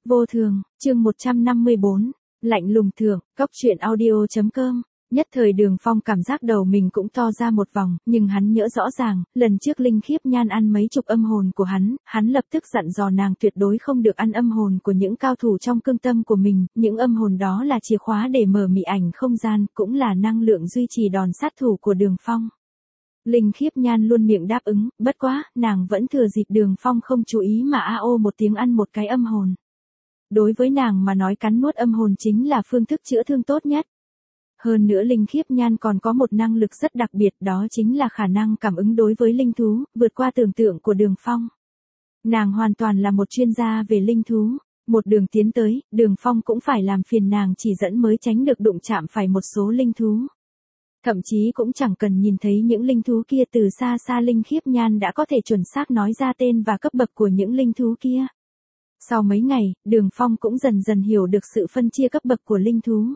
Vô thường, chương 154, lạnh lùng thượng, cóc truyện audio.com. Nhất thời Đường Phong cảm giác đầu mình cũng to ra một vòng, nhưng hắn nhớ rõ ràng, lần trước Linh Khiếp Nhan ăn mấy chục âm hồn của hắn lập tức dặn dò nàng tuyệt đối không được ăn âm hồn của những cao thủ trong cương tâm của mình, những âm hồn đó là chìa khóa để mở mị ảnh không gian, cũng là năng lượng duy trì đòn sát thủ của Đường Phong. Linh Khiếp Nhan luôn miệng đáp ứng, bất quá, nàng vẫn thừa dịp Đường Phong không chú ý mà a-ô một tiếng ăn một cái âm hồn. Đối với nàng mà nói cắn nuốt âm hồn chính là phương thức chữa thương tốt nhất. Hơn nữa Linh Khiếp Nhan còn có một năng lực rất đặc biệt, đó chính là khả năng cảm ứng đối với linh thú, vượt qua tưởng tượng của Đường Phong. Nàng hoàn toàn là một chuyên gia về linh thú. Một đường tiến tới, Đường Phong cũng phải làm phiền nàng chỉ dẫn mới tránh được đụng chạm phải một số linh thú. Thậm chí cũng chẳng cần nhìn thấy những linh thú kia, từ xa xa Linh Khiếp Nhan đã có thể chuẩn xác nói ra tên và cấp bậc của những linh thú kia. Sau mấy ngày, Đường Phong cũng dần dần hiểu được sự phân chia cấp bậc của linh thú.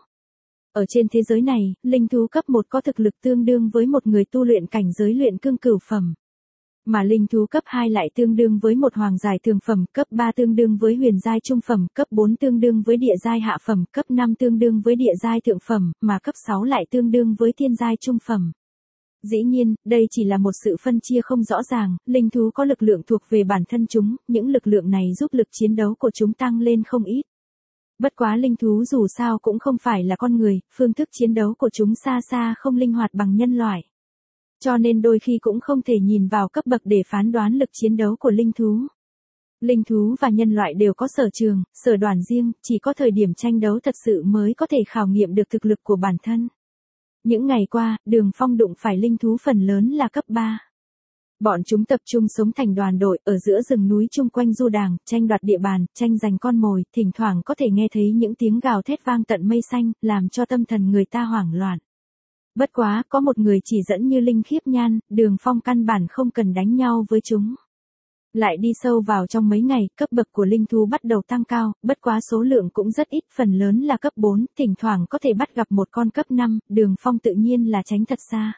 Ở trên thế giới này, linh thú cấp 1 có thực lực tương đương với một người tu luyện cảnh giới luyện cương cửu phẩm. Mà linh thú cấp 2 lại tương đương với một hoàng giai thường phẩm, cấp 3 tương đương với huyền giai trung phẩm, cấp 4 tương đương với địa giai hạ phẩm, cấp 5 tương đương với địa giai thượng phẩm, mà cấp 6 lại tương đương với thiên giai trung phẩm. Dĩ nhiên, đây chỉ là một sự phân chia không rõ ràng, linh thú có lực lượng thuộc về bản thân chúng, những lực lượng này giúp lực chiến đấu của chúng tăng lên không ít. Bất quá linh thú dù sao cũng không phải là con người, phương thức chiến đấu của chúng xa xa không linh hoạt bằng nhân loại. Cho nên đôi khi cũng không thể nhìn vào cấp bậc để phán đoán lực chiến đấu của linh thú. Linh thú và nhân loại đều có sở trường, sở đoàn riêng, chỉ có thời điểm tranh đấu thật sự mới có thể khảo nghiệm được thực lực của bản thân. Những ngày qua, Đường Phong đụng phải linh thú phần lớn là cấp 3. Bọn chúng tập trung sống thành đoàn đội, ở giữa rừng núi chung quanh du đàng, tranh đoạt địa bàn, tranh giành con mồi, thỉnh thoảng có thể nghe thấy những tiếng gào thét vang tận mây xanh, làm cho tâm thần người ta hoảng loạn. Bất quá, có một người chỉ dẫn như Linh Khiếp Nhan, Đường Phong căn bản không cần đánh nhau với chúng. Lại đi sâu vào trong mấy ngày, cấp bậc của linh thú bắt đầu tăng cao, bất quá số lượng cũng rất ít, phần lớn là cấp 4, thỉnh thoảng có thể bắt gặp một con cấp 5, Đường Phong tự nhiên là tránh thật xa.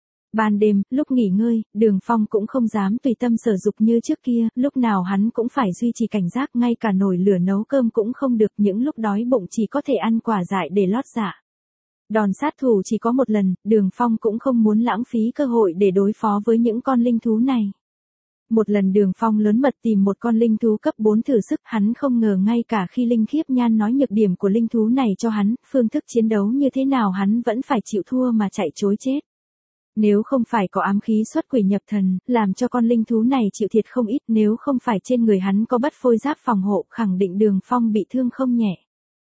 Ban đêm, lúc nghỉ ngơi, Đường Phong cũng không dám tùy tâm sở dục như trước kia, lúc nào hắn cũng phải duy trì cảnh giác, ngay cả nồi lửa nấu cơm cũng không được, những lúc đói bụng chỉ có thể ăn quả dại để lót dạ. Đòn sát thủ chỉ có một lần, Đường Phong cũng không muốn lãng phí cơ hội để đối phó với những con linh thú này. Một lần Đường Phong lớn mật tìm một con linh thú cấp 4 thử sức, hắn không ngờ ngay cả khi Linh Khiếp Nhan nói nhược điểm của linh thú này cho hắn, phương thức chiến đấu như thế nào hắn vẫn phải chịu thua mà chạy trối chết. Nếu không phải có ám khí xuất quỷ nhập thần, làm cho con linh thú này chịu thiệt không ít, nếu không phải trên người hắn có bất phôi giáp phòng hộ, khẳng định Đường Phong bị thương không nhẹ.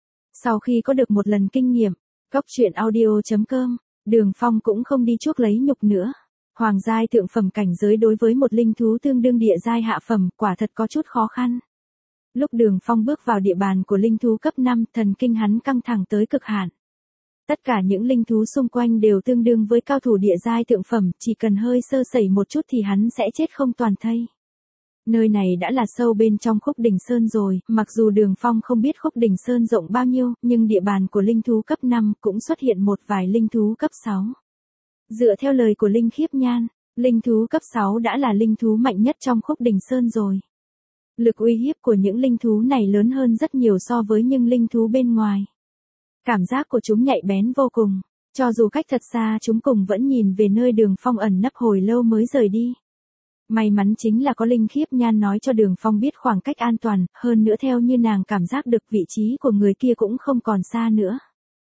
Sau khi có được một lần kinh nghiệm, cóc truyện audio.com, Đường Phong cũng không đi chuốc lấy nhục nữa. Hoàng giai thượng phẩm cảnh giới đối với một linh thú tương đương địa giai hạ phẩm, quả thật có chút khó khăn. Lúc Đường Phong bước vào địa bàn của linh thú cấp 5, thần kinh hắn căng thẳng tới cực hạn. Tất cả những linh thú xung quanh đều tương đương với cao thủ địa giai thượng phẩm, chỉ cần hơi sơ sẩy một chút thì hắn sẽ chết không toàn thây. Nơi này đã là sâu bên trong Khúc Đỉnh Sơn rồi, mặc dù Đường Phong không biết Khúc Đỉnh Sơn rộng bao nhiêu, nhưng địa bàn của linh thú cấp 5 cũng xuất hiện một vài linh thú cấp 6. Dựa theo lời của Linh Khiếp Nhan, linh thú cấp 6 đã là linh thú mạnh nhất trong Khúc Đỉnh Sơn rồi. Lực uy hiếp của những linh thú này lớn hơn rất nhiều so với những linh thú bên ngoài. Cảm giác của chúng nhạy bén vô cùng, cho dù cách thật xa chúng cùng vẫn nhìn về nơi Đường Phong ẩn nấp hồi lâu mới rời đi. May mắn chính là có Linh Khiếp Nhan nói cho Đường Phong biết khoảng cách an toàn, hơn nữa theo như nàng cảm giác được vị trí của người kia cũng không còn xa nữa.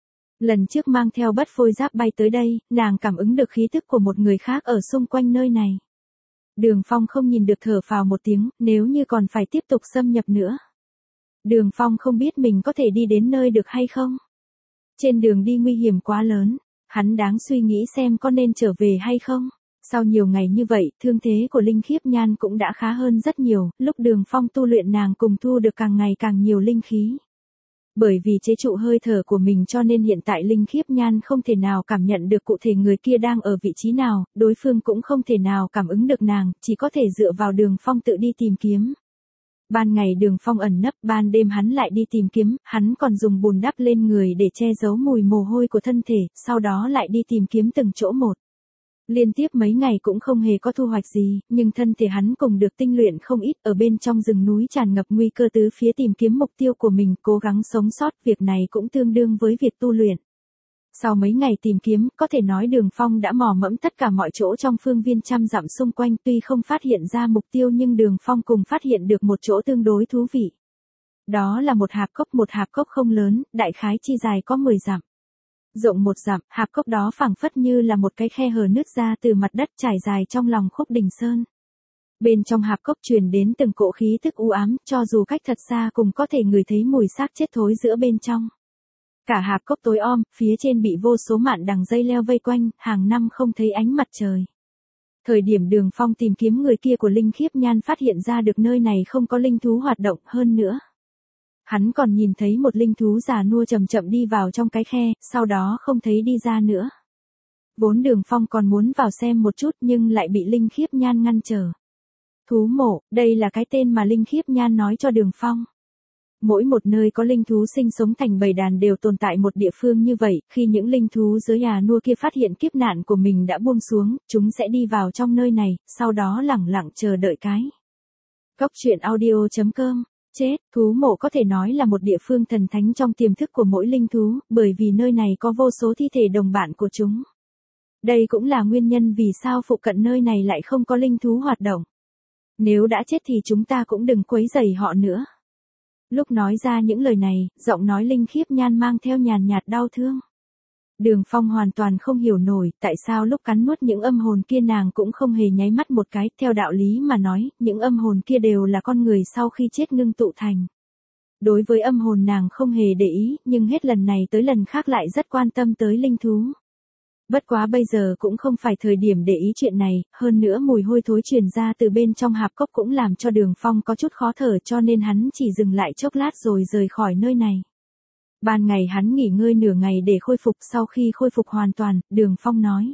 Lần trước mang theo bất phôi giáp bay tới đây, nàng cảm ứng được khí tức của một người khác ở xung quanh nơi này. Đường Phong không nhìn được thở phào một tiếng, nếu như còn phải tiếp tục xâm nhập nữa. Đường Phong không biết mình có thể đi đến nơi được hay không. Trên đường đi nguy hiểm quá lớn, hắn đáng suy nghĩ xem có nên trở về hay không. Sau nhiều ngày như vậy, thương thế của Linh Khiếp Nhan cũng đã khá hơn rất nhiều, lúc Đường Phong tu luyện nàng cùng thu được càng ngày càng nhiều linh khí. Bởi vì chế trụ hơi thở của mình cho nên hiện tại Linh Khiếp Nhan không thể nào cảm nhận được cụ thể người kia đang ở vị trí nào, đối phương cũng không thể nào cảm ứng được nàng, chỉ có thể dựa vào Đường Phong tự đi tìm kiếm. Ban ngày Đường Phong ẩn nấp, ban đêm hắn lại đi tìm kiếm, hắn còn dùng bùn đắp lên người để che giấu mùi mồ hôi của thân thể, sau đó lại đi tìm kiếm từng chỗ một. Liên tiếp mấy ngày cũng không hề có thu hoạch gì, nhưng thân thể hắn cùng được tinh luyện không ít ở bên trong rừng núi tràn ngập nguy cơ tứ phía tìm kiếm mục tiêu của mình, cố gắng sống sót, việc này cũng tương đương với việc tu luyện. Sau mấy ngày tìm kiếm, có thể nói Đường Phong đã mò mẫm tất cả mọi chỗ trong phương viên trăm dặm xung quanh, tuy không phát hiện ra mục tiêu nhưng Đường Phong cùng phát hiện được một chỗ tương đối thú vị. Đó là một hạp cốc không lớn, đại khái chi dài có 10 dặm. Rộng 1 dặm, hạp cốc đó phảng phất như là một cái khe hở nứt ra từ mặt đất trải dài trong lòng khúc đỉnh sơn. Bên trong hạp cốc truyền đến từng cỗ khí tức u ám, cho dù cách thật xa cũng có thể ngửi thấy mùi xác chết thối giữa bên trong. Cả hạp cốc tối om, phía trên bị vô số mạn đằng dây leo vây quanh, hàng năm không thấy ánh mặt trời. Thời điểm Đường Phong tìm kiếm người kia của Linh Khiếp Nhan phát hiện ra được nơi này không có linh thú hoạt động hơn nữa. Hắn còn nhìn thấy một linh thú già nua chậm chậm đi vào trong cái khe, sau đó không thấy đi ra nữa. Vốn Đường Phong còn muốn vào xem một chút nhưng lại bị Linh Khiếp Nhan ngăn trở. Thú mộ, đây là cái tên mà Linh Khiếp Nhan nói cho Đường Phong. Mỗi một nơi có linh thú sinh sống thành bầy đàn đều tồn tại một địa phương như vậy, khi những linh thú dưới già nua kia phát hiện kiếp nạn của mình đã buông xuống, chúng sẽ đi vào trong nơi này, sau đó lẳng lặng chờ đợi cái. Cốc truyện audio.com. Chết, thú mộ có thể nói là một địa phương thần thánh trong tiềm thức của mỗi linh thú, bởi vì nơi này có vô số thi thể đồng bạn của chúng. Đây cũng là nguyên nhân vì sao phụ cận nơi này lại không có linh thú hoạt động. Nếu đã chết thì chúng ta cũng đừng quấy rầy họ nữa. Lúc nói ra những lời này, giọng nói Linh Khiếp Nhan mang theo nhàn nhạt đau thương. Đường Phong hoàn toàn không hiểu nổi tại sao lúc cắn nuốt những âm hồn kia nàng cũng không hề nháy mắt một cái, theo đạo lý mà nói, những âm hồn kia đều là con người sau khi chết ngưng tụ thành. Đối với âm hồn nàng không hề để ý, nhưng hết lần này tới lần khác lại rất quan tâm tới linh thú. Bất quá bây giờ cũng không phải thời điểm để ý chuyện này, hơn nữa mùi hôi thối truyền ra từ bên trong hạp cốc cũng làm cho Đường Phong có chút khó thở cho nên hắn chỉ dừng lại chốc lát rồi rời khỏi nơi này. Ban ngày hắn nghỉ ngơi nửa ngày để khôi phục, sau khi khôi phục hoàn toàn, Đường Phong nói.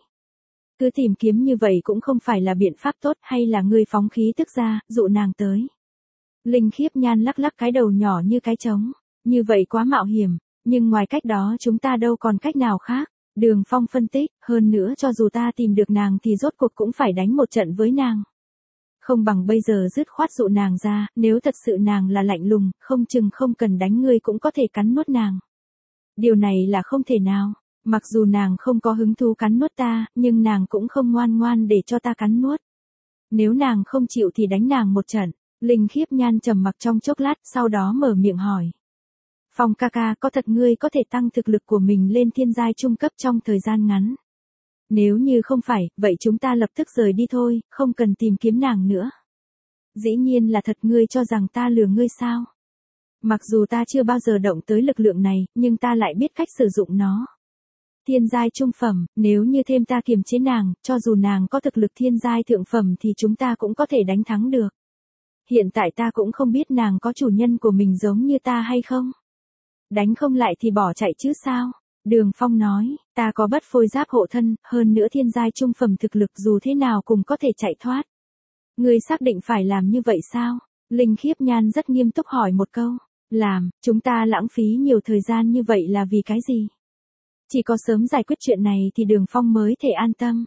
Cứ tìm kiếm như vậy cũng không phải là biện pháp tốt, hay là ngươi phóng khí tức ra, dụ nàng tới. Linh Khiếp Nhan lắc lắc cái đầu nhỏ như cái trống, như vậy quá mạo hiểm, nhưng ngoài cách đó chúng ta đâu còn cách nào khác. Đường Phong phân tích, hơn nữa cho dù ta tìm được nàng thì rốt cuộc cũng phải đánh một trận với nàng. Không bằng bây giờ dứt khoát dụ nàng ra, nếu thật sự nàng là lạnh lùng, không chừng không cần đánh ngươi cũng có thể cắn nuốt nàng. Điều này là không thể nào, mặc dù nàng không có hứng thú cắn nuốt ta, nhưng nàng cũng không ngoan ngoan để cho ta cắn nuốt. Nếu nàng không chịu thì đánh nàng một trận. Linh Khiếp Nhan trầm mặc trong chốc lát, sau đó mở miệng hỏi. Phong ca ca, có thật ngươi có thể tăng thực lực của mình lên thiên giai trung cấp trong thời gian ngắn? Nếu như không phải, vậy chúng ta lập tức rời đi thôi, không cần tìm kiếm nàng nữa. Dĩ nhiên là thật, ngươi cho rằng ta lừa ngươi sao? Mặc dù ta chưa bao giờ động tới lực lượng này, nhưng ta lại biết cách sử dụng nó. Thiên giai trung phẩm, nếu như thêm ta kiềm chế nàng, cho dù nàng có thực lực thiên giai thượng phẩm thì chúng ta cũng có thể đánh thắng được. Hiện tại ta cũng không biết nàng có chủ nhân của mình giống như ta hay không. Đánh không lại thì bỏ chạy chứ sao? Đường Phong nói, ta có bất phôi giáp hộ thân, hơn nữa thiên giai trung phẩm thực lực dù thế nào cũng có thể chạy thoát. Ngươi xác định phải làm như vậy sao? Linh Khiếp Nhan rất nghiêm túc hỏi một câu. Làm, chúng ta lãng phí nhiều thời gian như vậy là vì cái gì? Chỉ có sớm giải quyết chuyện này thì Đường Phong mới thể an tâm.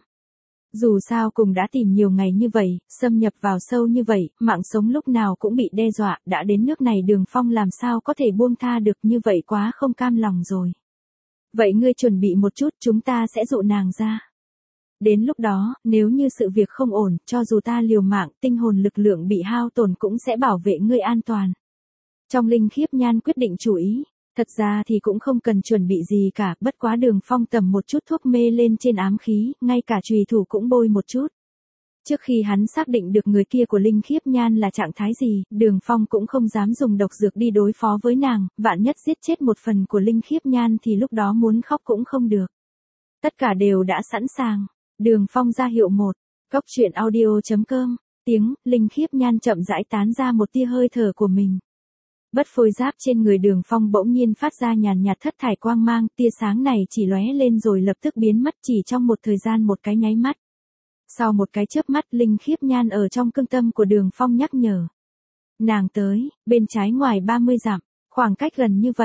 Dù sao cùng đã tìm nhiều ngày như vậy, xâm nhập vào sâu như vậy, mạng sống lúc nào cũng bị đe dọa, đã đến nước này Đường Phong làm sao có thể buông tha được, như vậy quá không cam lòng rồi. Vậy ngươi chuẩn bị một chút, chúng ta sẽ dụ nàng ra. Đến lúc đó, nếu như sự việc không ổn, cho dù ta liều mạng, tinh hồn lực lượng bị hao tổn cũng sẽ bảo vệ ngươi an toàn. Trong Linh Khiếp Nhan quyết định chủ ý. Thật ra thì cũng không cần chuẩn bị gì cả, bất quá Đường Phong tầm một chút thuốc mê lên trên ám khí, ngay cả chùy thủ cũng bôi một chút. Trước khi hắn xác định được người kia của Linh Khiếp Nhan là trạng thái gì, Đường Phong cũng không dám dùng độc dược đi đối phó với nàng, vạn nhất giết chết một phần của Linh Khiếp Nhan thì lúc đó muốn khóc cũng không được. Tất cả đều đã sẵn sàng. Đường Phong ra hiệu một. Cốc truyện audio.com. Tiếng, Linh Khiếp Nhan chậm rãi tán ra một tia hơi thở của mình. Bất phôi giáp trên người Đường Phong bỗng nhiên phát ra nhàn nhạt thất thải quang mang, tia sáng này chỉ lóe lên rồi lập tức biến mất chỉ trong một thời gian một cái nháy mắt. Sau một cái chớp mắt, Linh Khiếp Nhan ở trong cương tâm của Đường Phong nhắc nhở. Nàng tới, bên trái ngoài 30 dặm, khoảng cách gần như vậy.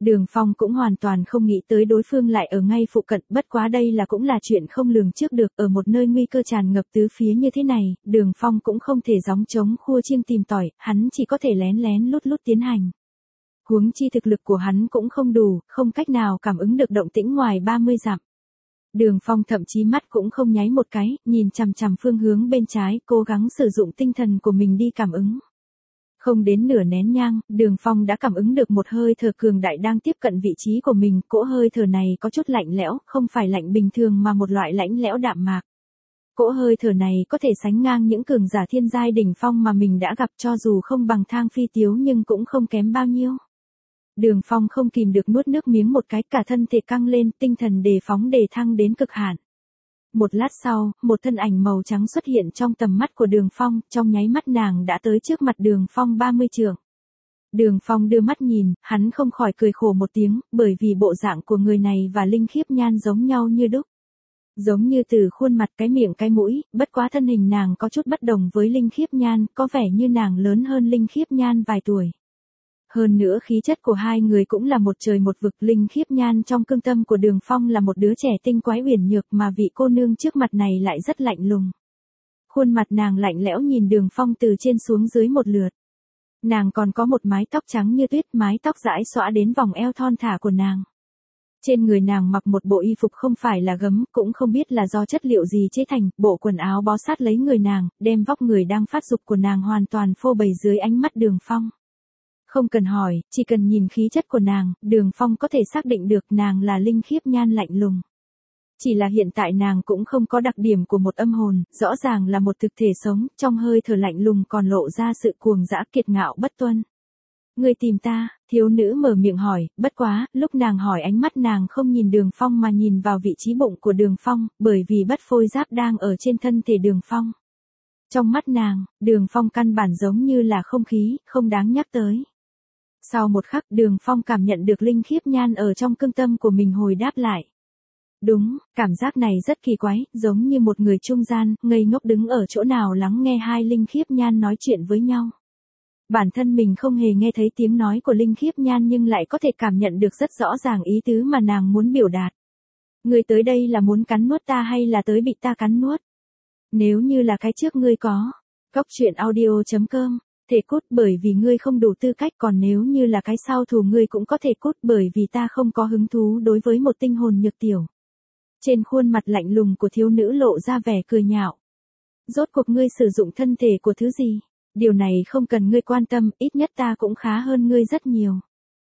Đường Phong cũng hoàn toàn không nghĩ tới đối phương lại ở ngay phụ cận, bất quá đây là cũng là chuyện không lường trước được, ở một nơi nguy cơ tràn ngập tứ phía như thế này, Đường Phong cũng không thể gióng trống khua chiêng tìm tỏi, hắn chỉ có thể lén lén lút lút tiến hành. Huống chi thực lực của hắn cũng không đủ, không cách nào cảm ứng được động tĩnh ngoài 30 dặm. Đường Phong thậm chí mắt cũng không nháy một cái, nhìn chằm chằm phương hướng bên trái, cố gắng sử dụng tinh thần của mình đi cảm ứng. Không đến nửa nén nhang, Đường Phong đã cảm ứng được một hơi thở cường đại đang tiếp cận vị trí của mình, cỗ hơi thở này có chút lạnh lẽo, không phải lạnh bình thường mà một loại lạnh lẽo đạm mạc. Cỗ hơi thở này có thể sánh ngang những cường giả thiên giai đỉnh phong mà mình đã gặp, cho dù không bằng Thang Phi Tiếu nhưng cũng không kém bao nhiêu. Đường Phong không kìm được nuốt nước miếng một cái, cả thân thể căng lên, tinh thần đề phóng đề thăng đến cực hạn. Một lát sau, một thân ảnh màu trắng xuất hiện trong tầm mắt của Đường Phong, trong nháy mắt nàng đã tới trước mặt Đường Phong 30 trượng. Đường Phong đưa mắt nhìn, hắn không khỏi cười khổ một tiếng, bởi vì bộ dạng của người này và Linh Khiếp Nhan giống nhau như đúc. Giống như từ khuôn mặt, cái miệng, cái mũi, bất quá thân hình nàng có chút bất đồng với Linh Khiếp Nhan, có vẻ như nàng lớn hơn Linh Khiếp Nhan vài tuổi. Hơn nữa khí chất của hai người cũng là một trời một vực. Linh Khiếp Nhan trong cương tâm của Đường Phong là một đứa trẻ tinh quái uyển nhược, mà vị cô nương trước mặt này lại rất lạnh lùng. Khuôn mặt nàng lạnh lẽo nhìn Đường Phong từ trên xuống dưới một lượt. Nàng còn có một mái tóc trắng như tuyết, mái tóc rải xõa đến vòng eo thon thả của nàng. Trên người nàng mặc một bộ y phục không phải là gấm, cũng không biết là do chất liệu gì chế thành, bộ quần áo bó sát lấy người nàng, đem vóc người đang phát dục của nàng hoàn toàn phô bày dưới ánh mắt Đường Phong. Không cần hỏi, chỉ cần nhìn khí chất của nàng, Đường Phong có thể xác định được nàng là Linh Khiếp Nhan lạnh lùng. Chỉ là hiện tại nàng cũng không có đặc điểm của một âm hồn, rõ ràng là một thực thể sống, trong hơi thở lạnh lùng còn lộ ra sự cuồng dã kiệt ngạo bất tuân. Người tìm ta, thiếu nữ mở miệng hỏi, bất quá, lúc nàng hỏi ánh mắt nàng không nhìn Đường Phong mà nhìn vào vị trí bụng của Đường Phong, bởi vì bất phôi giáp đang ở trên thân thể Đường Phong. Trong mắt nàng, Đường Phong căn bản giống như là không khí, không đáng nhắc tới. Sau một khắc, Đường Phong cảm nhận được Linh Khiếp Nhan ở trong cương tâm của mình hồi đáp lại. Đúng, cảm giác này rất kỳ quái, giống như một người trung gian, ngây ngốc đứng ở chỗ nào lắng nghe hai Linh Khiếp Nhan nói chuyện với nhau. Bản thân mình không hề nghe thấy tiếng nói của Linh Khiếp Nhan nhưng lại có thể cảm nhận được rất rõ ràng ý tứ mà nàng muốn biểu đạt. Ngươi tới đây là muốn cắn nuốt ta hay là tới bị ta cắn nuốt? Nếu như là cái trước ngươi có. Coctruyện.audio.com Thể cút bởi vì ngươi không đủ tư cách, còn nếu như là cái sau thù ngươi cũng có thể cút bởi vì ta không có hứng thú đối với một tinh hồn nhược tiểu. Trên khuôn mặt lạnh lùng của thiếu nữ lộ ra vẻ cười nhạo. Rốt cuộc ngươi sử dụng thân thể của thứ gì? Điều này không cần ngươi quan tâm, ít nhất ta cũng khá hơn ngươi rất nhiều.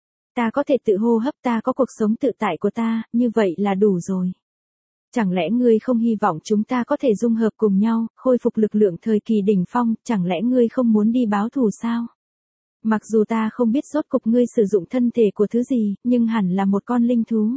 Ta có thể tự hô hấp, ta có cuộc sống tự tại của ta, như vậy là đủ rồi. Chẳng lẽ ngươi không hy vọng chúng ta có thể dung hợp cùng nhau, khôi phục lực lượng thời kỳ đỉnh phong, chẳng lẽ ngươi không muốn đi báo thù sao? Mặc dù ta không biết rốt cục ngươi sử dụng thân thể của thứ gì, nhưng hẳn là một con linh thú.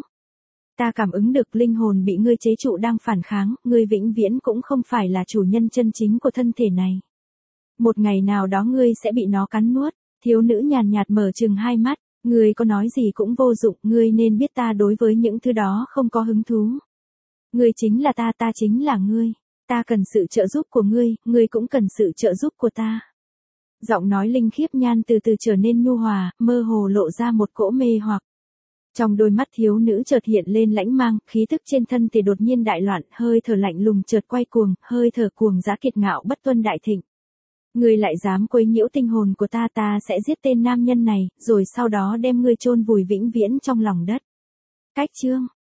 Ta cảm ứng được linh hồn bị ngươi chế trụ đang phản kháng, ngươi vĩnh viễn cũng không phải là chủ nhân chân chính của thân thể này. Một ngày nào đó ngươi sẽ bị nó cắn nuốt. Thiếu nữ nhàn nhạt mở trừng hai mắt, ngươi có nói gì cũng vô dụng, ngươi nên biết ta đối với những thứ đó không có hứng thú. Ngươi chính là ta, ta chính là ngươi. Ta cần sự trợ giúp của ngươi cũng cần sự trợ giúp của ta. Giọng nói Linh Khiếp Nhan từ từ trở nên nhu hòa, mơ hồ lộ ra một cỗ mê hoặc. Trong đôi mắt thiếu nữ chợt hiện lên lãnh mang, khí tức trên thân thể đột nhiên đại loạn, hơi thở lạnh lùng chợt quay cuồng, hơi thở cuồng dã kiệt ngạo bất tuân đại thịnh. Ngươi lại dám quấy nhiễu tinh hồn của ta, ta sẽ giết tên nam nhân này, rồi sau đó đem ngươi chôn vùi vĩnh viễn trong lòng đất. Cách chương